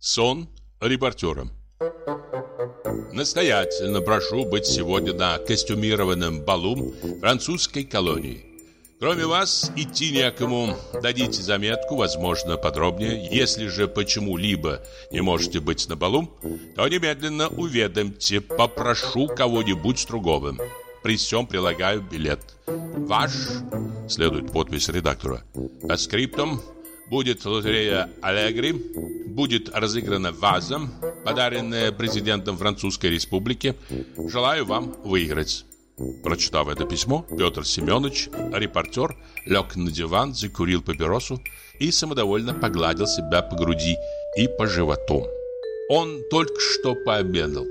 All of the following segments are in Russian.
Сон репортера. Настоятельно прошу быть сегодня на костюмированном балу французской колонии. Кроме вас, идти некому. Дадите заметку, возможно, подробнее. Если же почему-либо не можете быть на балу, то немедленно уведомьте. Попрошу кого-нибудь другого. При всем прилагаю билет. Ваш, следует подпись редактора. По скриптум. Будет лотерея Аллегри, будет разыграна ваза, подаренная президентом Французской Республики. Желаю вам выиграть. Прочитав это письмо, Петр Семенович, репортер, лег на диван, закурил папиросу и самодовольно погладил себя по груди и по животу. Он только что пообедал.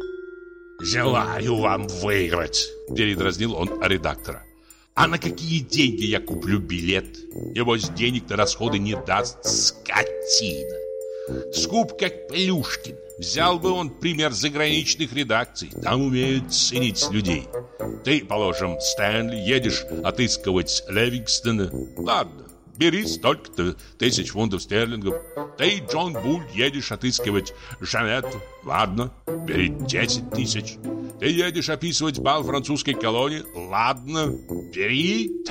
«Желаю вам выиграть», – передразнил он редактора. «А на какие деньги я куплю билет? Небось, денег на расходы не даст, скотина. Скуп, как Плюшкин. Взял бы он пример заграничных редакций. Там умеют ценить людей. Ты, положим, Стэнли, едешь отыскивать Ливингстона. Ладно, бери столько-то тысяч фунтов стерлингов. Ты, Джон Буль, едешь отыскивать Жанетту. Ладно, бери 10 тысяч. Ты едешь описывать бал французской колонии. Ладно, бери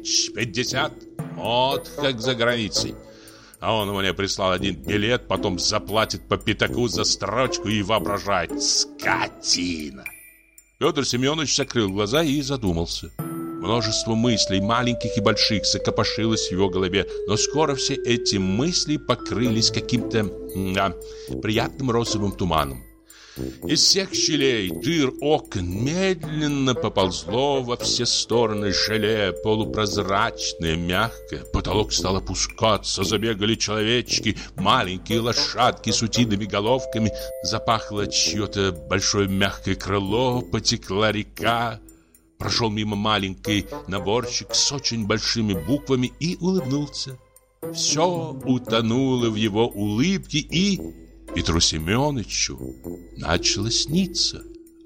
1050. Вот как за границей. А он мне прислал один билет, потом заплатит по пятаку за строчку и воображает. Скотина! Петр Семенович закрыл глаза и задумался. Множество мыслей, маленьких и больших, закопошилось в его голове, но скоро все эти мысли покрылись каким-то приятным розовым туманом. Из всех щелей, дыр, окон медленно поползло во все стороны желе, полупрозрачное, мягкое. Потолок стал опускаться, забегали человечки, маленькие лошадки с утиными головками. Запахло чье-то большое мягкое крыло, потекла река. Прошел мимо маленький наборщик с очень большими буквами и улыбнулся. Все утонуло в его улыбке, и Петру Семеновичу начало сниться.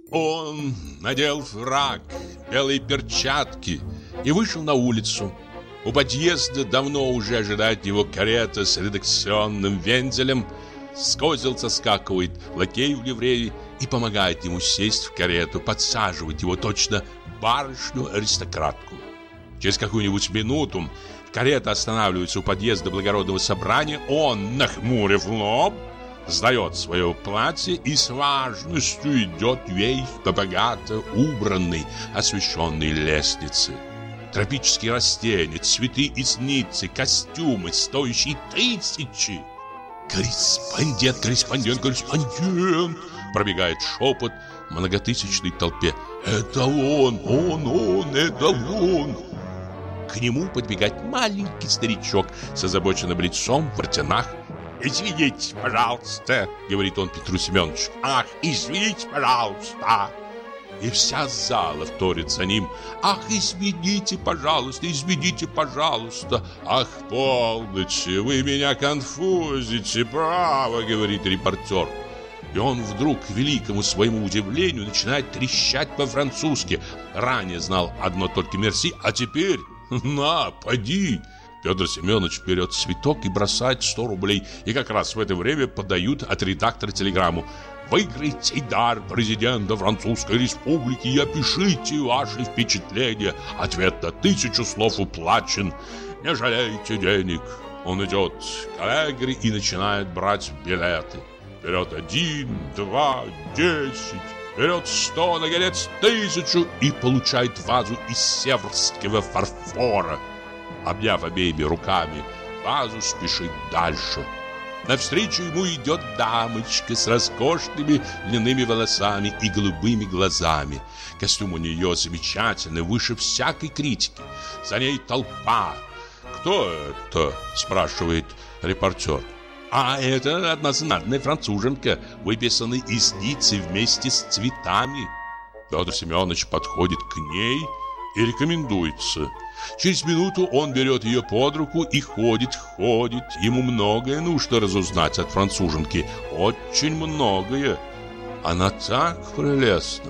Он надел фрак, белые перчатки и вышел на улицу. У подъезда давно уже ожидает его карета с редакционным вензелем. С козел соскакивает лакей в ливрее и помогает ему сесть в карету, подсаживает его точно барышню-аристократку. Через какую-нибудь минуту карета останавливается у подъезда благородного собрания. Он, нахмурив лоб, сдает свое платье и с важностью идет вверх по богато убранной, освещенной лестнице. Тропические растения, цветы из ницы, костюмы, стоящие 1000. Корреспондент, пробегает шепот в многотысячной толпе. Это он, это он. К нему подбегает маленький старичок с озабоченным лицом в воротинах. «Извините, пожалуйста», — говорит он Петру Семеновичу. «Ах, извините, пожалуйста». И вся зала вторит за ним. «Ах, извините, пожалуйста, извините, пожалуйста». «Ах, полноте, вы меня конфузите, право», — говорит репортер. И он вдруг, к великому своему удивлению, начинает трещать по-французски. Ранее знал одно только «мерси», а теперь «на, поди». Петр Семенович берет цветок и бросает 100 рублей. И как раз в это время подают от редактора телеграмму: «Выиграйте дар президента Французской Республики и опишите ваши впечатления. Ответ на 1000 слов уплачен. Не жалейте денег». Он идет к Аллегри и начинает брать билеты. Берет 1, 2, 10, берет 100, наконец 1000 и получает вазу из северского фарфора. Обняв обеими руками вазу, спешит дальше. Навстречу ему идет дамочка с роскошными льняными волосами и голубыми глазами. Костюм у нее замечательный, выше всякой критики. За ней толпа. «Кто это?» – спрашивает репортер. «А это одна знатная француженка, выписанная из Ниццы вместе с цветами». Петр Семенович подходит к ней и рекомендуется. Через минуту он берет ее под руку и ходит. Ему многое нужно разузнать от француженки. Очень многое. Она так прелестна.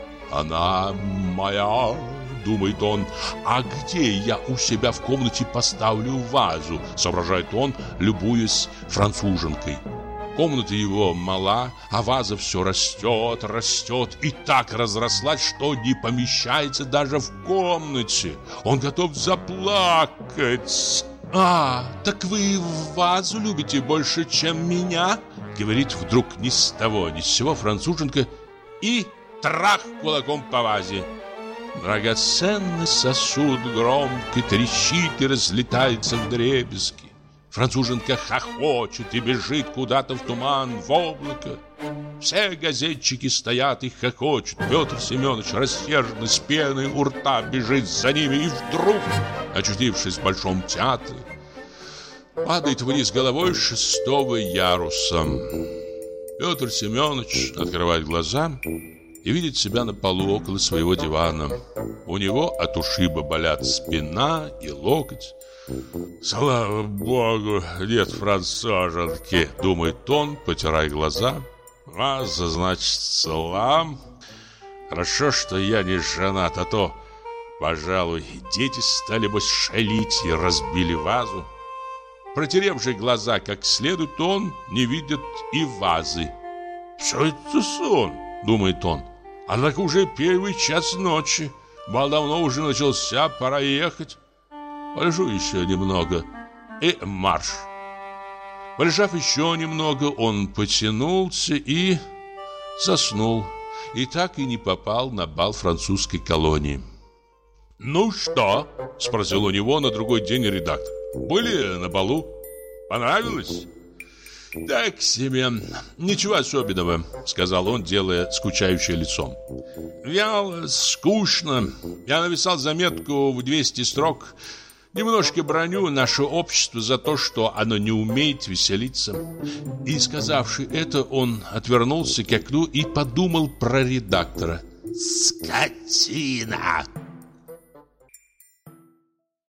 Она моя, думает он. А где я у себя в комнате поставлю вазу, соображает он, любуясь француженкой. Комната его мала, а ваза все растет, растет и так разрослась, что не помещается даже в комнате. Он готов заплакать. «А, так вы вазу любите больше, чем меня?» Говорит вдруг ни с того ни с сего француженка и трах кулаком по вазе. Драгоценный сосуд громко трещит и разлетается вдребезги. Француженка хохочет и бежит куда-то в туман, в облако. Все газетчики стоят и хохочут. Петр Семенович рассерженный с пеной у рта бежит за ними и вдруг, очутившись в Большом театре, падает вниз головой с 6-го яруса. Петр Семенович открывает глаза и видит себя на полу около своего дивана. У него от ушиба болят спина и локоть. «Слава Богу, нет француженки», — думает он, потирая глаза. «Ваза, значит, цела. Хорошо, что я не женат, а то, пожалуй, дети стали бы шалить и разбили вазу». Протерев же глаза как следует, он не видит и вазы. «Все это сон», — думает он. «Однако уже 1 час ночи. Бал давно уже начался, пора ехать. Полежу еще немного и марш». Полежав еще немного, он потянулся и заснул. И так и не попал на бал французской колонии. «Ну что?» — спросил у него на другой день редактор. «Были на балу? Понравилось?» «Так себе. Ничего особенного», — сказал он, делая скучающее лицо. «Вяло, скучно. Я написал заметку в 200 строк. Немножко броню наше общество за то, что оно не умеет веселиться». И, сказавши это, он отвернулся к окну и подумал про редактора. «Скотина!»